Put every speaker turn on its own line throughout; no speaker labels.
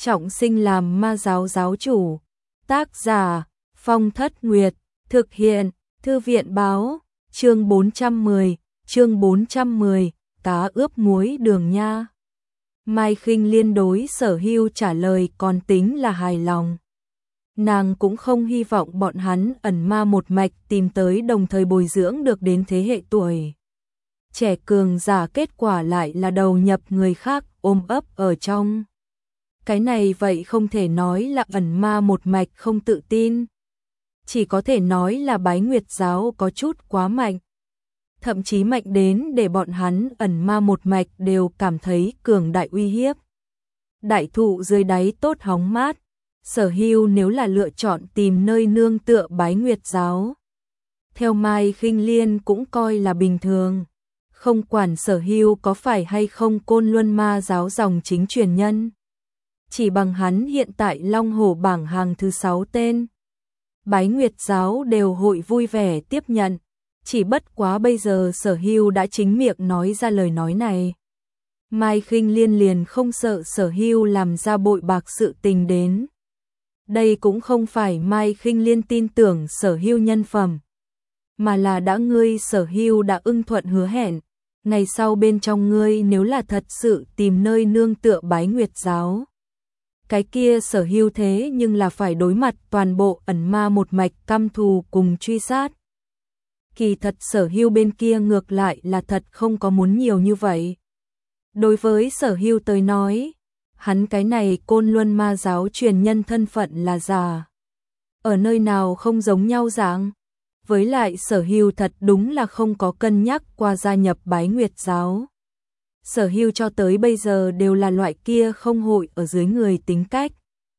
trọng sinh làm ma giáo giáo chủ. Tác giả Phong Thất Nguyệt, thực hiện Thư viện Báo, chương 410, cá ướp muối đường nha. Mai Khinh Liên đối Sở Hưu trả lời còn tính là hài lòng. Nàng cũng không hy vọng bọn hắn ẩn ma một mạch tìm tới đồng thời bồi dưỡng được đến thế hệ tuổi trẻ cường giả, kết quả lại là đầu nhập người khác ôm ấp ở trong. Cái này vậy không thể nói là ẩn ma một mạch không tự tin, chỉ có thể nói là Bái Nguyệt giáo có chút quá mạnh. Thậm chí mạnh đến để bọn hắn ẩn ma một mạch đều cảm thấy cường đại uy hiếp. Đại thụ dưới đáy tốt hóng mát, Sở Hưu nếu là lựa chọn tìm nơi nương tựa Bái Nguyệt giáo, theo Mai Khinh Liên cũng coi là bình thường. Không quản Sở Hưu có phải hay không Côn Luân ma giáo dòng chính truyền nhân, chỉ bằng hắn hiện tại Long Hổ bảng hàng thứ 6 tên, Bái Nguyệt giáo đều hội vui vẻ tiếp nhận. Chỉ bất quá bây giờ Sở Hưu đã chính miệng nói ra lời nói này, Mai Khinh Liên liền không sợ Sở Hưu làm ra bội bạc sự tình đến. Đây cũng không phải Mai Khinh Liên tin tưởng Sở Hưu nhân phẩm, mà là đã ngươi Sở Hưu đã ưng thuận hứa hẹn, ngày sau bên trong ngươi nếu là thật sự tìm nơi nương tựa Bái Nguyệt giáo, cái kia Sở Hưu thế nhưng là phải đối mặt toàn bộ ẩn ma một mạch căm thù cùng truy sát. Kỳ thật Sở Hưu bên kia ngược lại là thật không có muốn nhiều như vậy. Đối với Sở Hưu tới nói, hắn cái này Côn Luân ma giáo truyền nhân thân phận là giả, ở nơi nào không giống nhau dạng. Với lại Sở Hưu thật đúng là không có cân nhắc qua gia nhập Bái Nguyệt giáo. Sở Hưu cho tới bây giờ đều là loại kia không hội ở dưới người tính cách.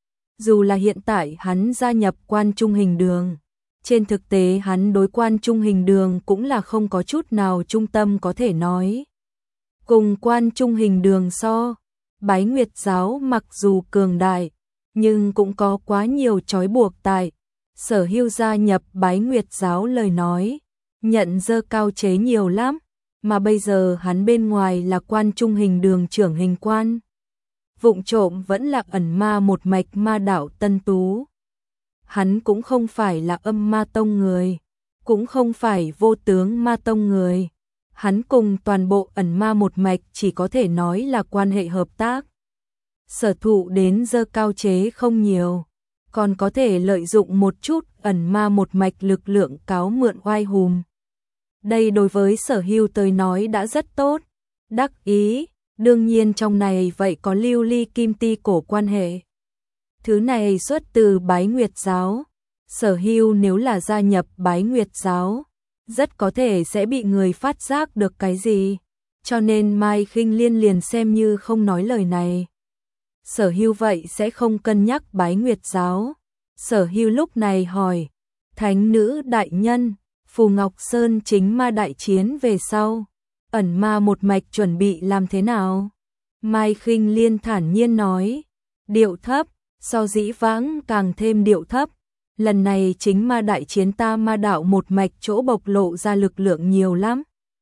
Dù là hiện tại hắn gia nhập Quan Trung Hình Đường, trên thực tế hắn đối Quan Trung Hình Đường cũng là không có chút nào trung tâm có thể nói. Cùng Quan Trung Hình Đường so, Bái Nguyệt giáo mặc dù cường đại, nhưng cũng có quá nhiều trói buộc tại. Sở Hưu gia nhập Bái Nguyệt giáo lời nói, nhận dơ cao chế nhiều lắm, mà bây giờ hắn bên ngoài là Quan Trung Hình Đường trưởng hình quan, vụng trộm vẫn là ẩn ma một mạch ma đạo Tân Tú. Hắn cũng không phải là Âm Ma tông người, cũng không phải Vô Tướng Ma tông người. Hắn cùng toàn bộ ẩn ma một mạch chỉ có thể nói là quan hệ hợp tác. Sở thụ đến dơ cao chế không nhiều, còn có thể lợi dụng một chút ẩn ma một mạch lực lượng cáo mượn oai hùm. Đây đối với Sở Hưu tới nói đã rất tốt, đắc ý. Đương nhiên trong này vậy có lưu ly kim ti cổ quan hệ. Thứ này xuất từ Bái Nguyệt giáo. Sở Hưu nếu là gia nhập Bái Nguyệt giáo, rất có thể sẽ bị người phát giác được cái gì, cho nên Mai Khinh Liên liền xem như không nói lời này. Sở Hưu vậy sẽ không cân nhắc Bái Nguyệt giáo. Sở Hưu lúc này hỏi, Thánh nữ đại nhân, Phù Ngọc Sơn chính ma đại chiến về sau, ẩn ma một mạch chuẩn bị làm thế nào? Mai Khinh Liên thản nhiên nói, điệu thấp, so dĩ vãng càng thêm điệu thấp. Lần này chính ma đại chiến ta ma đạo một mạch chỗ bộc lộ ra lực lượng nhiều lắm,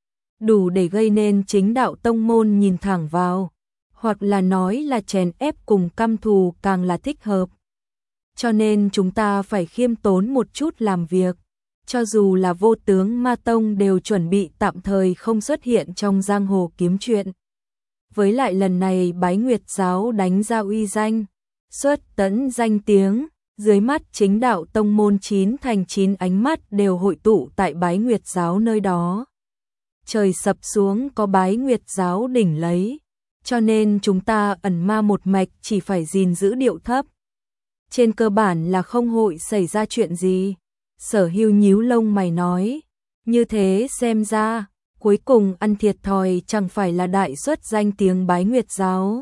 đủ để gây nên chính đạo tông môn nhìn thẳng vào, hoặc là nói là chèn ép cùng căm thù càng là thích hợp. Cho nên chúng ta phải khiêm tốn một chút làm việc, cho dù là Vô Tướng Ma tông đều chuẩn bị tạm thời không xuất hiện trong giang hồ kiếm chuyện. Với lại lần này Bái Nguyệt giáo đánh ra uy danh, xuất tẫn danh tiếng, dưới mắt chính đạo tông môn 9 thành 9 ánh mắt đều hội tụ tại Bái Nguyệt giáo nơi đó. Trời sập xuống có Bái Nguyệt giáo đỉnh lấy, cho nên chúng ta ẩn ma một mạch chỉ phải gìn giữ điệu thấp. Trên cơ bản là không hội xảy ra chuyện gì. Sở Hưu nhíu lông mày nói, như thế xem ra, cuối cùng ăn thiệt thòi chẳng phải là đại xuất danh tiếng Bái Nguyệt giáo.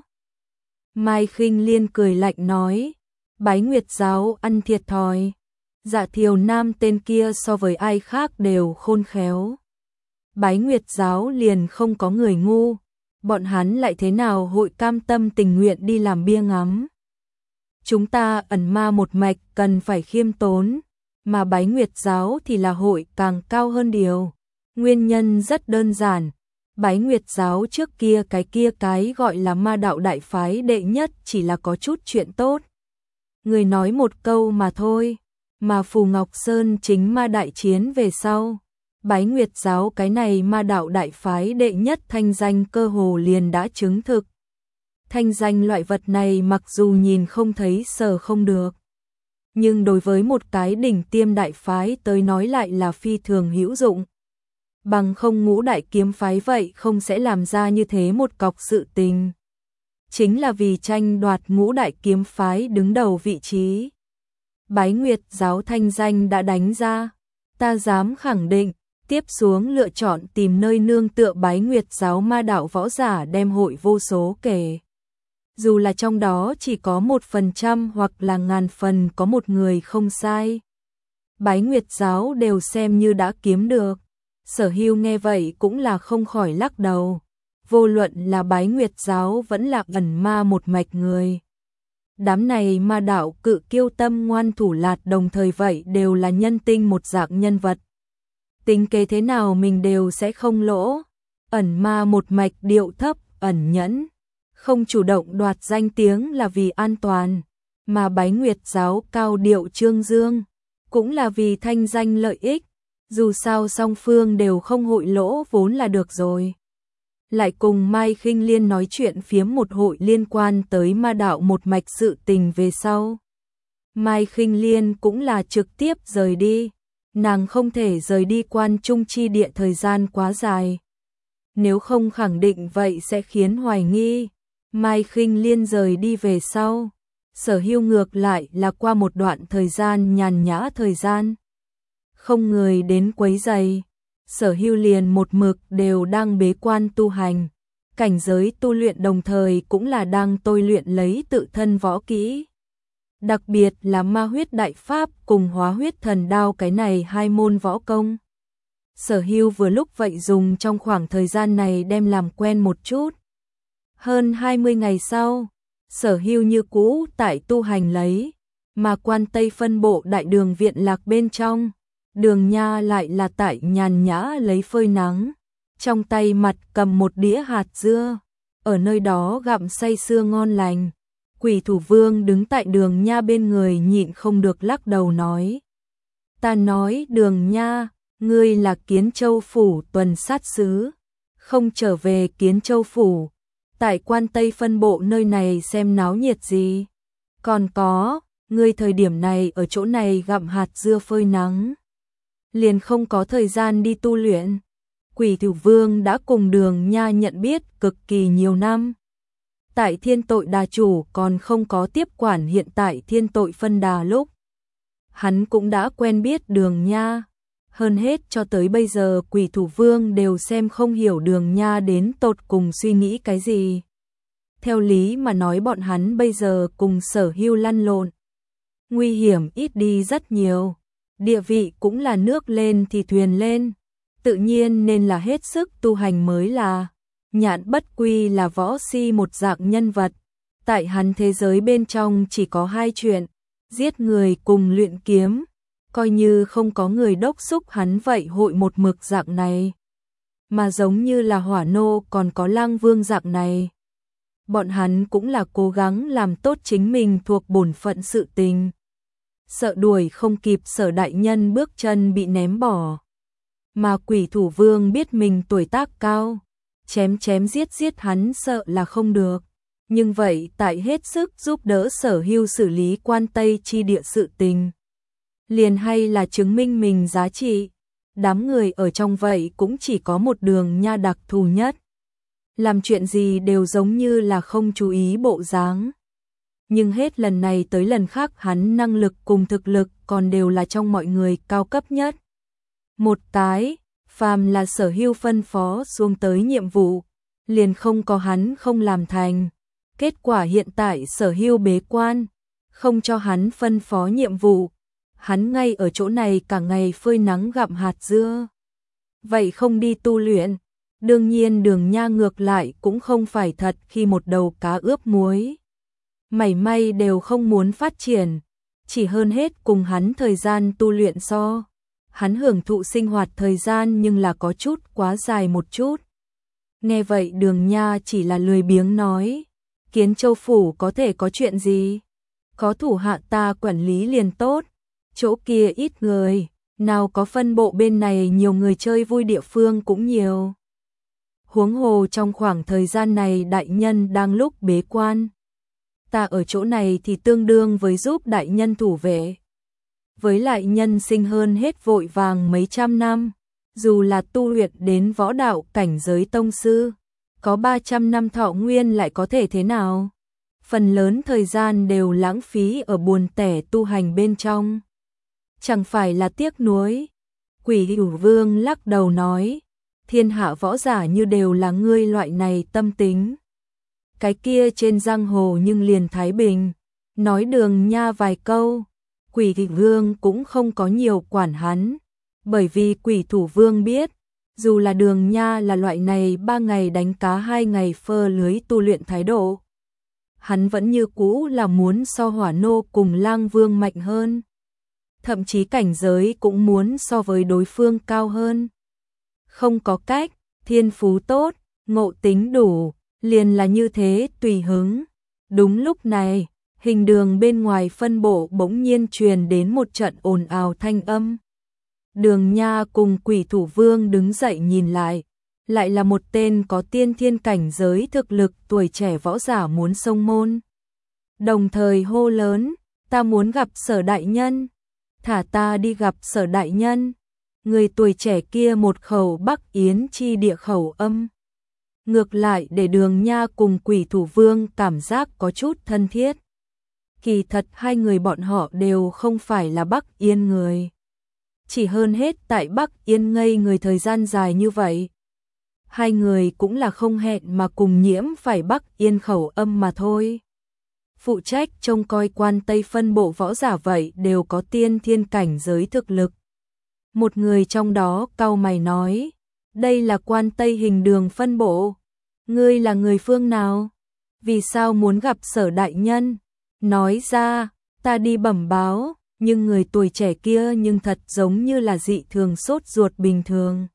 Mai Khinh Liên cười lạnh nói, Bái Nguyệt giáo ăn thiệt thòi. Dạ Thiều Nam tên kia so với ai khác đều khôn khéo. Bái Nguyệt giáo liền không có người ngu, bọn hắn lại thế nào hội cam tâm tình nguyện đi làm bia ngắm. Chúng ta ẩn ma một mạch cần phải khiêm tốn, mà Bái Nguyệt giáo thì là hội càng cao hơn điều. Nguyên nhân rất đơn giản, Bái Nguyệt giáo trước kia cái gọi là ma đạo đại phái đệ nhất chỉ là có chút chuyện tốt. Người nói một câu mà thôi, mà Phù Ngọc Sơn chính ma đại chiến về sau. Bái Nguyệt giáo cái này ma đạo đại phái đệ nhất thanh danh cơ hồ liền đã chứng thực. Thanh danh loại vật này mặc dù nhìn không thấy sờ không được, nhưng đối với một cái đỉnh tiêm đại phái tới nói lại là phi thường hữu dụng. Bằng không Ngũ đại kiếm phái vậy không sẽ làm ra như thế một cọc sự tình. Chính là vì tranh đoạt Ngũ đại kiếm phái đứng đầu vị trí. Bái Nguyệt giáo thanh danh đã đánh ra, ta dám khẳng định, tiếp xuống lựa chọn tìm nơi nương tựa Bái Nguyệt giáo ma đạo võ giả đem hội vô số kể. Dù là trong đó chỉ có 1% hoặc là ngàn phần có một người không sai. Bái Nguyệt giáo đều xem như đã kiếm được. Sở Hưu nghe vậy cũng là không khỏi lắc đầu. Vô luận là Bái Nguyệt giáo vẫn là ẩn ma một mạch người. Đám này ma đạo cự kiêu tâm ngoan thủ lạt đồng thời vậy đều là nhân tinh một dạng nhân vật. Tính kế thế nào mình đều sẽ không lỗ. Ẩn ma một mạch điệu thấp, ẩn nhẫn. Không chủ động đoạt danh tiếng là vì an toàn. Mà Bái Nguyệt giáo cao điệu trương dương. Cũng là vì thanh danh lợi ích. Dù sao song phương đều không hội lỗ vốn là được rồi. Lại cùng Mai Khinh Liên nói chuyện phiếm một hội liên quan tới ma đạo một mạch sự tình về sau. Mai Khinh Liên cũng là trực tiếp rời đi. Nàng không thể rời đi Quan Trung chi địa thời gian quá dài. Nếu không khẳng định vậy sẽ khiến hoài nghi. Mai Khinh Liên rời đi về sau. Sở Hưu ngược lại là qua một đoạn thời gian nhàn nhã thời gian. Không người đến quấy rầy. Sở Hưu liền một mực đều đang bế quan tu hành. Cảnh giới tu luyện đồng thời cũng là đang tôi luyện lấy tự thân võ kỹ. Đặc biệt là ma huyết đại pháp cùng hóa huyết thần đao cái này hai môn võ công. Sở Hưu vừa lúc vậy dùng trong khoảng thời gian này đem làm quen một chút. Hơn 20 ngày sau, Sở Hưu như cũ tại tu hành lấy, mà Quan Tây phân bộ đại đường viện lạc bên trong. Đường Nha lại là tại nhàn nhã lấy phơi nắng, trong tay mặt cầm một đĩa hạt dưa, ở nơi đó gặm say sưa ngon lành. Quỷ Thủ Vương đứng tại Đường Nha bên người nhịn không được lắc đầu nói. Ta nói Đường Nha, ngươi là Kiến Châu Phủ tuần sát sứ, không trở về Kiến Châu Phủ, tại Quan Tây phân bộ nơi này xem náo nhiệt gì. Còn có, ngươi thời điểm này ở chỗ này gặm hạt dưa phơi nắng. Liền không có thời gian đi tu luyện. Quỷ Thủ Vương đã cùng Đường Nha nhận biết cực kỳ nhiều năm. Tại Thiên Tội Đà chủ còn không có tiếp quản hiện tại Thiên Tội phân đà lúc. Hắn cũng đã quen biết Đường Nha. Hơn hết cho tới bây giờ Quỷ Thủ Vương đều xem không hiểu Đường Nha đến tột cùng suy nghĩ cái gì. Theo lý mà nói bọn hắn bây giờ cùng Sở Hưu lăn lộn. Nguy hiểm ít đi rất nhiều. Địa vị cũng là nước lên thì thuyền lên, tự nhiên nên là hết sức tu hành mới là. Nhạn Bất Quy là võ si một dạng nhân vật, tại hắn thế giới bên trong chỉ có hai chuyện, giết người cùng luyện kiếm, coi như không có người đốc xúc hắn vậy hội một mực dạng này. Mà giống như là Hỏa Nô còn có Lang Vương dạng này. Bọn hắn cũng là cố gắng làm tốt chính mình thuộc bổn phận sự tình. Sợ đuổi không kịp Sở đại nhân bước chân bị ném bỏ. Mà Quỷ Thủ Vương biết mình tuổi tác cao, chém giết hắn sợ là không được. Nhưng vậy tại hết sức giúp đỡ Sở Hưu xử lý Quan Tây chi địa sự tình. Liền hay là chứng minh mình giá trị. Đám người ở trong vậy cũng chỉ có một Đường Nha đặc thù nhất. Làm chuyện gì đều giống như là không chú ý bộ dáng. Nhưng hết lần này tới lần khác hắn năng lực cùng thực lực còn đều là trong mọi người cao cấp nhất. Một cái, phàm là Sở Hưu phân phó xuống tới nhiệm vụ, liền không có hắn không làm thành. Kết quả hiện tại Sở Hưu bế quan, không cho hắn phân phó nhiệm vụ. Hắn ngay ở chỗ này cả ngày phơi nắng gặm hạt dưa. Vậy không đi tu luyện, đương nhiên Đường Nha ngược lại cũng không phải thật khi một đầu cá ướp muối. Mảy may đều không muốn phát triển, chỉ hơn hết cùng hắn thời gian tu luyện so. Hắn hưởng thụ sinh hoạt thời gian nhưng là có chút quá dài một chút. Nghe vậy Đường Nha chỉ là lười biếng nói, Kiến Châu phủ có thể có chuyện gì? Có thủ hạ ta quản lý liền tốt, chỗ kia ít người, nào có phân bộ bên này nhiều người chơi vui địa phương cũng nhiều. Huống hồ trong khoảng thời gian này đại nhân đang lúc bế quan. Ta ở chỗ này thì tương đương với giúp đại nhân thủ vệ. Với lại nhân sinh hơn hết vội vàng mấy trăm năm, dù là tu luyện đến võ đạo cảnh giới tông sư, có 300 năm thọ nguyên lại có thể thế nào? Phần lớn thời gian đều lãng phí ở buồn tẻ tu hành bên trong. Chẳng phải là tiếc nuối. Quỷ Hữu Vương lắc đầu nói, thiên hạ võ giả như đều là ngươi loại này tâm tính. Cái kia trên giang hồ nhưng liền thái bình, nói Đường Nha vài câu, Quỷ Hữu Vương cũng không có nhiều quản hắn, bởi vì Quỷ Thủ Vương biết, dù là Đường Nha là loại này 3 ngày đánh cá 2 ngày phơ lưới tu luyện thái độ, hắn vẫn như cũ là muốn so Hỏa Nô cùng Lang Vương mạnh hơn. Thậm chí cảnh giới cũng muốn so với đối phương cao hơn. Không có cách, thiên phú tốt, ngộ tính đủ, liền là như thế tùy hứng. Đúng lúc này, Hình Đường bên ngoài phân bộ bỗng nhiên truyền đến một trận ồn ào thanh âm. Đường Nha cùng Quỷ Thủ Vương đứng dậy nhìn lại là một tên có tiên thiên cảnh giới thực lực tuổi trẻ võ giả muốn xông môn. Đồng thời hô lớn, ta muốn gặp Sở đại nhân, thả ta đi gặp Sở đại nhân. Người tuổi trẻ kia một khẩu Bắc Yến chi địa khẩu âm. Ngược lại để Đường Nha cùng Quỷ Thủ Vương cảm giác có chút thân thiết. Kỳ thật hai người bọn họ đều không phải là Bắc Yên người. Chỉ hơn hết tại Bắc Yên ngây người thời gian dài như vậy. Hai người cũng là không hẹn mà cùng nhiễm phải Bắc Yên khẩu âm mà thôi. Phụ trách trông coi quan Tây phân bộ võ giả vậy đều có tiên thiên cảnh giới thực lực. Một người trong đó cau mày nói, đây là quan Tây Hình Đường phân bộ. Ngươi là người phương nào? Vì sao muốn gặp Sở đại nhân? Nói ra, ta đi bẩm báo, nhưng người tuổi trẻ kia nhưng thật giống như là dị thường sốt ruột bình thường.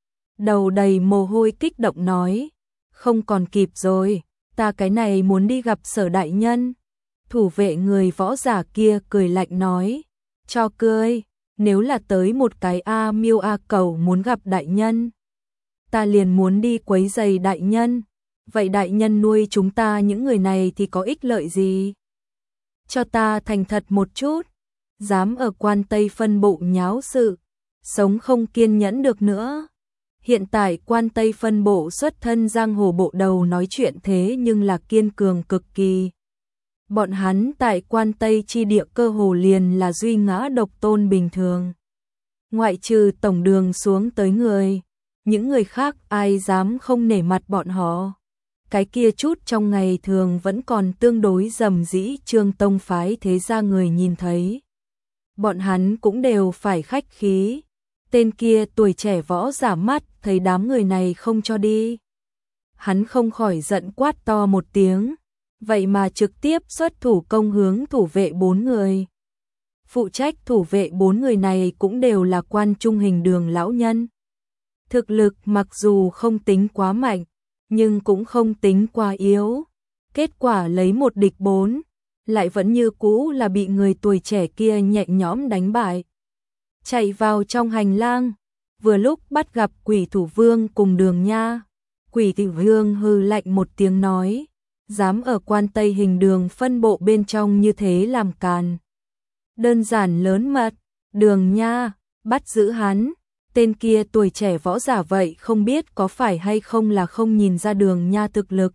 Đầu đầy mồ hôi kích động nói, không còn kịp rồi, ta cái này muốn đi gặp Sở đại nhân. Thủ vệ người võ giả kia cười lạnh nói, cho cười, nếu là tới một cái A Miêu A Cầu muốn gặp đại nhân, ta liền muốn đi quấy giày đại nhân. Vậy đại nhân nuôi chúng ta những người này thì có ích lợi gì? Cho ta thành thật một chút, dám ở quan Tây phân bộ nháo sự, sống không kiên nhẫn được nữa. Hiện tại quan Tây phân bộ xuất thân giang hồ bộ đầu nói chuyện thế nhưng là kiên cường cực kỳ. Bọn hắn tại quan Tây chi địa cơ hồ liền là duy ngã độc tôn bình thường. Ngoại trừ tổng đường xuống tới người, những người khác ai dám không nể mặt bọn họ. Cái kia chút trong ngày thường vẫn còn tương đối rầm rĩ Trương tông phái thế ra người nhìn thấy. Bọn hắn cũng đều phải khách khí. Tên kia tuổi trẻ võ giả mắt thấy đám người này không cho đi. Hắn không khỏi giận quát to một tiếng. Vậy mà trực tiếp xuất thủ công hướng thủ vệ 4 người. Phụ trách thủ vệ 4 người này cũng đều là quan trung Hình Đường lão nhân. Thực lực mặc dù không tính quá mạnh, nhưng cũng không tính quá yếu. Kết quả lấy 1 địch 4, lại vẫn như cũ là bị người tuổi trẻ kia nhẹ nhõm đánh bại. Chạy vào trong hành lang, vừa lúc bắt gặp Quỷ Thủ Vương cùng Đường Nha. Quỷ Thủ Vương hừ lạnh một tiếng nói, dám ở quan Tây Hình Đường phân bộ bên trong như thế làm càn. Đơn giản lớn mật, Đường Nha, bắt giữ hắn. Tên kia tuổi trẻ võ giả vậy không biết có phải hay không là không nhìn ra Đường Nha thực lực.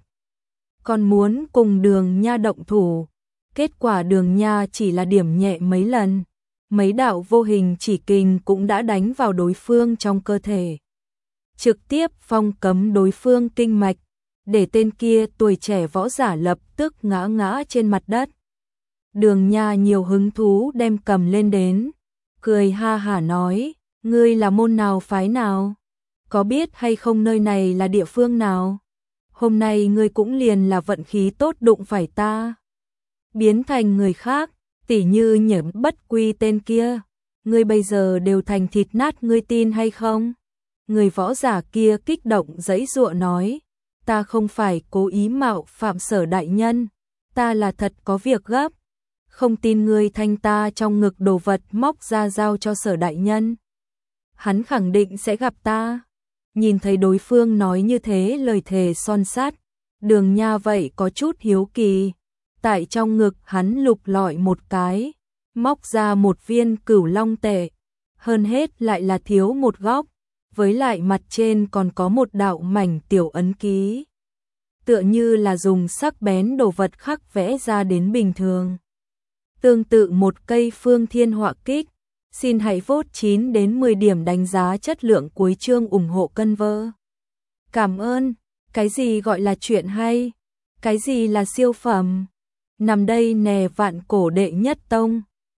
Còn muốn cùng Đường Nha động thủ. Kết quả Đường Nha chỉ là điểm nhẹ mấy lần. Mấy đạo vô hình chỉ kình cũng đã đánh vào đối phương trong cơ thể. Trực tiếp phong cấm đối phương kinh mạch, để tên kia tuổi trẻ võ giả lập tức ngã trên mặt đất. Đường Nha nhiều hứng thú đem cầm lên đến, cười ha hả nói, ngươi là môn nào phái nào? Có biết hay không nơi này là địa phương nào? Hôm nay ngươi cũng liền là vận khí tốt đụng phải ta. Biến thành người khác, tỉ như Nhẫm Bất Quy tên kia. Ngươi bây giờ đều thành thịt nát, ngươi tin hay không? Người võ giả kia kích động giãy giụa nói, ta không phải cố ý mạo phạm Sở đại nhân, ta là thật có việc gấp, không tin ngươi thanh ta trong ngực đồ vật móc ra giao cho Sở đại nhân. Hắn khẳng định sẽ gặp ta. Nhìn thấy đối phương nói như thế lời thề son sắt, Đường Nha vậy có chút hiếu kỳ. Tại trong ngực hắn lục lọi một cái, móc ra một viên cửu long tệ, hơn hết lại là thiếu một góc, với lại mặt trên còn có một đạo mảnh tiểu ấn ký. Tựa như là dùng sắc bén đồ vật khắc vẽ ra đến bình thường. Tương tự một cây phương thiên họa kích. Xin hãy vote 9 đến 10 điểm đánh giá chất lượng cuối chương ủng hộ cân vơ. Cảm ơn. Cái gì gọi là chuyện hay? Cái gì là siêu phẩm? Nằm đây nè Vạn Cổ đệ nhất tông.